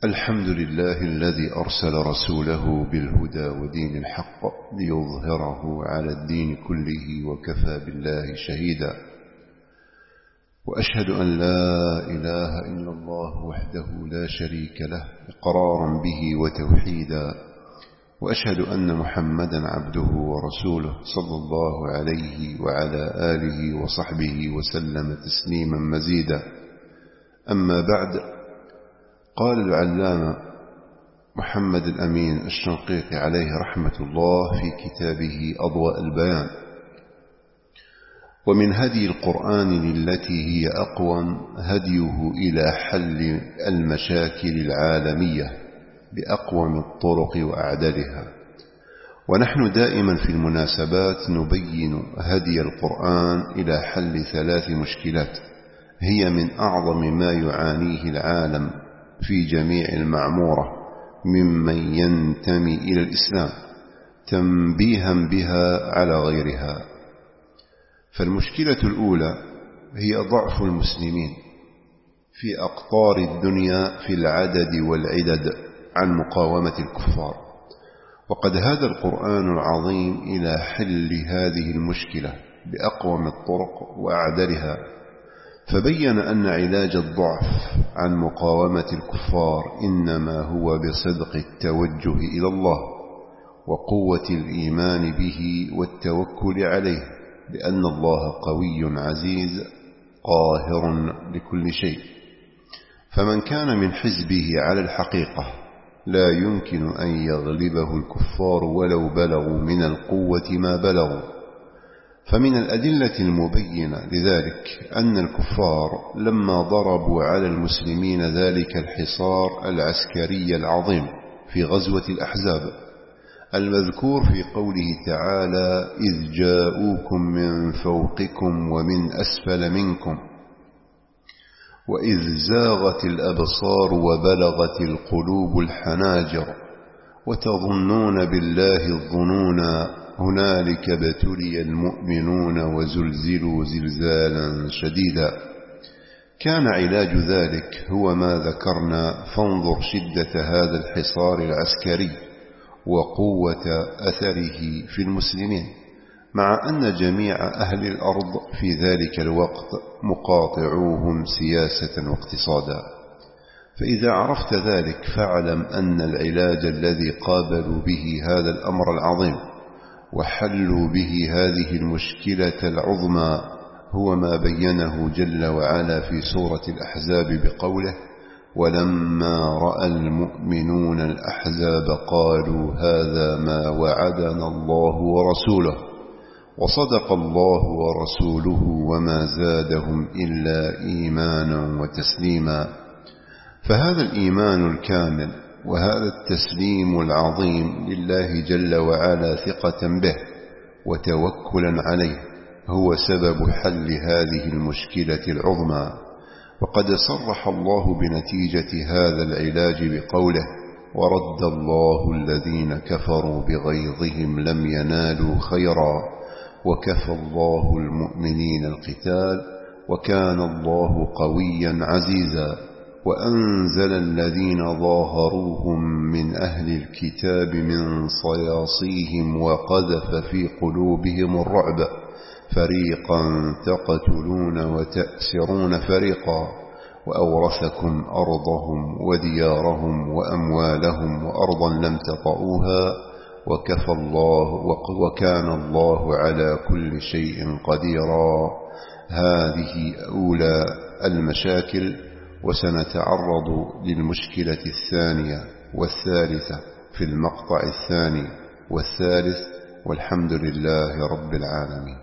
الحمد لله الذي أرسل رسوله بالهدى ودين الحق ليظهره على الدين كله وكفى بالله شهيدا. وأشهد أن لا إله إلا الله وحده لا شريك له إقرارا به وتوحيدا. وأشهد أن محمدا عبده ورسوله صلى الله عليه وعلى آله وصحبه وسلم تسليما مزيدا. أما بعد، قال العلامة محمد الأمين الشنقيطي عليه رحمة الله في كتابه أضواء البيان: ومن هدي القرآن للتي هي أقوم هديه إلى حل المشاكل العالمية بأقوم الطرق وأعدلها. ونحن دائما في المناسبات نبين هدي القرآن إلى حل 3 مشكلات هي من أعظم ما يعانيه العالم في جميع المعمورة ممن ينتمي إلى الإسلام، تنبيها بها على غيرها. فالمشكلة الأولى هي ضعف المسلمين في أقطار الدنيا في العدد والعدد عن مقاومة الكفار. وقد هدى القرآن العظيم إلى حل هذه المشكلة بأقوم الطرق وأعدلها، فبين أن علاج الضعف عن مقاومة الكفار إنما هو بصدق التوجه إلى الله وقوة الإيمان به والتوكل عليه، لأن الله قوي عزيز قاهر لكل شيء. فمن كان من حزبه على الحقيقة لا يمكن أن يغلبه الكفار ولو بلغوا من القوة ما بلغوا. فمن الأدلة المبينة لذلك أن الكفار لما ضربوا على المسلمين ذلك الحصار العسكري العظيم في غزوة الأحزاب المذكور في قوله تعالى: إذ جاءوكم من فوقكم ومن أسفل منكم وإذ زاغت الأبصار وبلغت القلوب الحناجر وتظنون بالله الظنونا هنالك ابتلي المؤمنون وزلزلوا زلزالا شديدا. كان علاج ذلك هو ما ذكرنا، فانظر شدة هذا الحصار العسكري وقوة أثره في المسلمين، مع أن جميع أهل الأرض في ذلك الوقت مقاطعوهم سياسة واقتصادا. فإذا عرفت ذلك فاعلم أن العلاج الذي قابلوا به هذا الأمر العظيم وحلوا به هذه المشكلة العظمى هو ما بينه جل وعلا في سورة الأحزاب بقوله: ولما رأى المؤمنون الأحزاب قالوا هذا ما وعدنا الله ورسوله وصدق الله ورسوله وما زادهم إلا إيمانا وتسليما. فهذا الإيمان الكامل وهذا التسليم العظيم لله جل وعلا ثقة به وتوكلا عليه هو سبب حل هذه المشكلة العظمى. وقد صرح الله بنتيجة هذا العلاج بقوله: ورد الله الذين كفروا بغيظهم لم ينالوا خيرا وكفى الله المؤمنين القتال وكان الله قويا عزيزا. وأنزل الذين ظاهروهم من أهل الكتاب من صياصيهم وقذف في قلوبهم الرعب فريقا تقتلون وتأسرون فريقا وأورثكم أرضهم وديارهم وأموالهم وأرضا لم تطئوها وكان الله على كل شيء قديرا. هذه أولى المشاكل، وسنتعرض للمشكلة الثانية والثالثة في المقطع الثاني والثالث، والحمد لله رب العالمين.